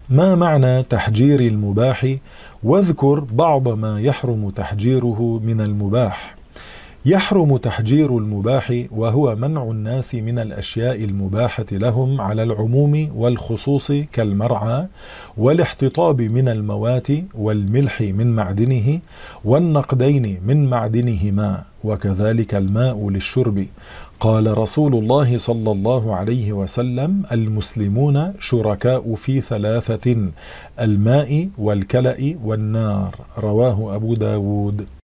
ما معنى تحجير المباح؟ واذكر بعض ما يحرم تحجيره من المباح. يحرم تحجير المباح وهو منع الناس من الأشياء المباحة لهم على العموم والخصوص كالمرعى والاحتطاب من الموات والملح من معدنه والنقدين من معدنهما وكذلك الماء للشرب. قال رسول الله صلى الله عليه وسلم: المسلمون شركاء في ثلاثة: الماء والكلأ والنار. رواه أبو داود.